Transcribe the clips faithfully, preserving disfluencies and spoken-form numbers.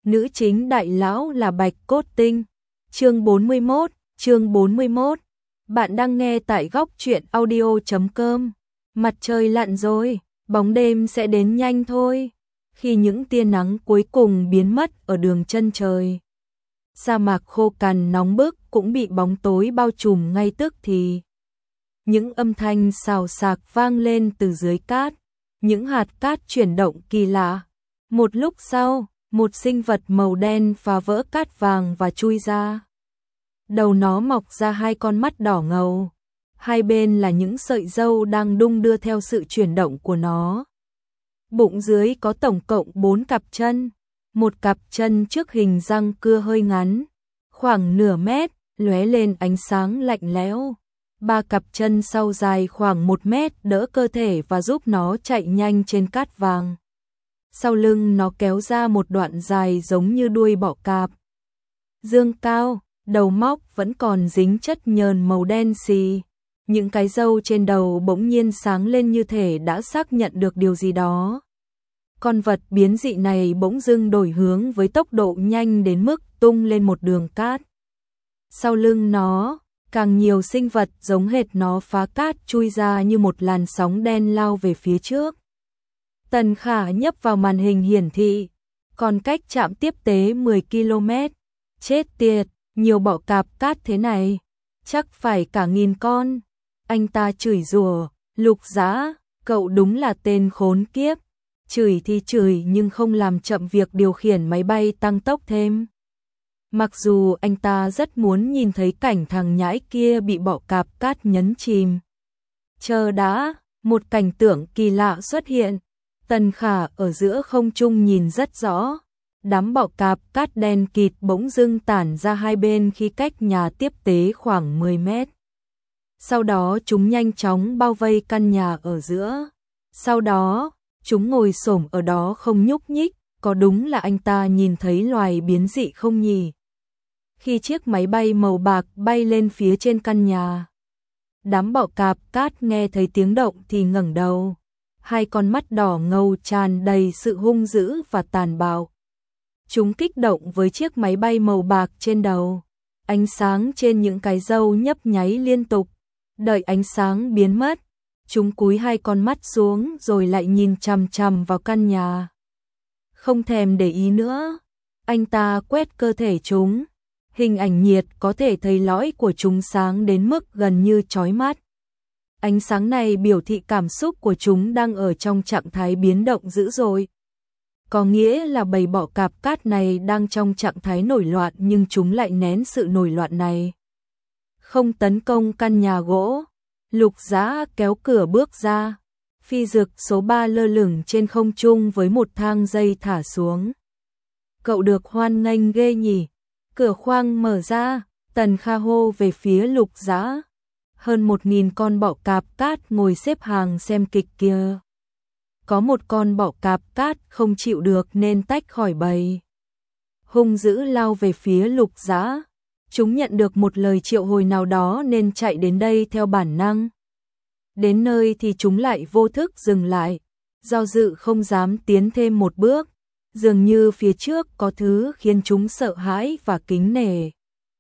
nữ chính đại lão là Bạch Cốt Tinh. Chương bốn mươi mốt, chương bốn mươi mốt. Bạn đang nghe tại góc truyện audio chấm com. Mặt trời lặn rồi, bóng đêm sẽ đến nhanh thôi. Khi những tia nắng cuối cùng biến mất ở đường chân trời, sa mạc khô cằn nóng bức cũng bị bóng tối bao trùm ngay tức thì. Những âm thanh xào xạc vang lên từ dưới cát, những hạt cát chuyển động kỳ lạ. Một lúc sau, một sinh vật màu đen phá vỡ cát vàng và chui ra. Đầu nó mọc ra hai con mắt đỏ ngầu, hai bên là những sợi râu đang đung đưa theo sự chuyển động của nó. Bụng dưới có tổng cộng bốn cặp chân, một cặp chân trước hình răng cưa hơi ngắn, khoảng nửa mét, lóe lên ánh sáng lạnh lẽo. Ba cặp chân sau dài khoảng một mét đỡ cơ thể và giúp nó chạy nhanh trên cát vàng. Sau lưng nó kéo ra một đoạn dài giống như đuôi bọ cạp. Dương cao, đầu móc vẫn còn dính chất nhờn màu đen xì. Những cái râu trên đầu bỗng nhiên sáng lên như thể đã xác nhận được điều gì đó. Con vật biến dị này bỗng dưng đổi hướng với tốc độ nhanh đến mức tung lên một đường cát. Sau lưng nó, càng nhiều sinh vật giống hệt nó phá cát chui ra như một làn sóng đen lao về phía trước. Tần Khả nhấp vào màn hình hiển thị, còn cách trạm tiếp tế mười ki lô mét. Chết tiệt, nhiều bọ cạp cát thế này, chắc phải cả nghìn con. Anh ta chửi rủa, Lục Dã, cậu đúng là tên khốn kiếp. Chửi thì chửi nhưng không làm chậm việc điều khiển máy bay tăng tốc thêm. Mặc dù anh ta rất muốn nhìn thấy cảnh thằng nhãi kia bị bọ cạp cát nhấn chìm. Chờ đã, một cảnh tượng kỳ lạ xuất hiện. Tần Khả ở giữa không trung nhìn rất rõ. Đám bọ cạp cát đen kịt bỗng dưng tản ra hai bên khi cách nhà tiếp tế khoảng mười mét. Sau đó chúng nhanh chóng bao vây căn nhà ở giữa. Sau đó, chúng ngồi xổm ở đó không nhúc nhích. Có đúng là anh ta nhìn thấy loài biến dị không nhỉ? Khi chiếc máy bay màu bạc bay lên phía trên căn nhà, đám bọ cạp cát nghe thấy tiếng động thì ngẩng đầu. Hai con mắt đỏ ngầu tràn đầy sự hung dữ và tàn bạo. Chúng kích động với chiếc máy bay màu bạc trên đầu. Ánh sáng trên những cái râu nhấp nháy liên tục. Đợi ánh sáng biến mất, chúng cúi hai con mắt xuống rồi lại nhìn chằm chằm vào căn nhà. Không thèm để ý nữa, anh ta quét cơ thể chúng. Hình ảnh nhiệt có thể thấy lõi của chúng sáng đến mức gần như chói mắt. Ánh sáng này biểu thị cảm xúc của chúng đang ở trong trạng thái biến động dữ dội. Có nghĩa là bầy bọ cạp cát này đang trong trạng thái nổi loạn nhưng chúng lại nén sự nổi loạn này. Không tấn công căn nhà gỗ. Lục Dã kéo cửa bước ra. Phi dực số ba lơ lửng trên không trung với một thang dây thả xuống. Cậu được hoan nghênh ghê nhỉ. Cửa khoang mở ra, Tần Kha hô về phía Lục Dã. Hơn một nghìn con bọ cạp cát ngồi xếp hàng xem kịch kia. Có một con bọ cạp cát không chịu được nên tách khỏi bầy. Hung dữ lao về phía Lục Dã. Chúng nhận được một lời triệu hồi nào đó nên chạy đến đây theo bản năng. Đến nơi thì chúng lại vô thức dừng lại, do dự không dám tiến thêm một bước. Dường như phía trước có thứ khiến chúng sợ hãi và kính nể.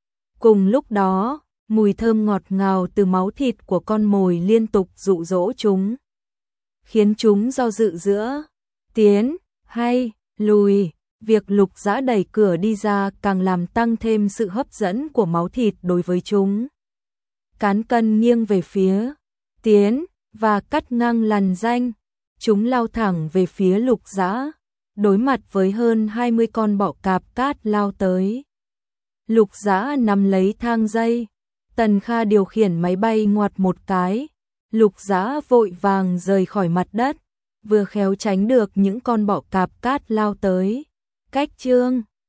Cùng lúc đó, mùi thơm ngọt ngào từ máu thịt của con mồi liên tục dụ dỗ chúng, khiến chúng do dự giữa tiến hay lùi. Việc Lục Dã đẩy cửa đi ra càng làm tăng thêm sự hấp dẫn của máu thịt đối với chúng. Cán cân nghiêng về phía tiến và cắt ngang lằn ranh. Chúng lao thẳng về phía Lục Dã, đối mặt với hơn hai mươi con bọ cạp cát lao tới. Lục Dã nắm lấy thang dây. Tần Kha điều khiển máy bay ngoặt một cái. Lục Dã vội vàng rời khỏi mặt đất, vừa khéo tránh được những con bọ cạp cát lao tới. Cách chương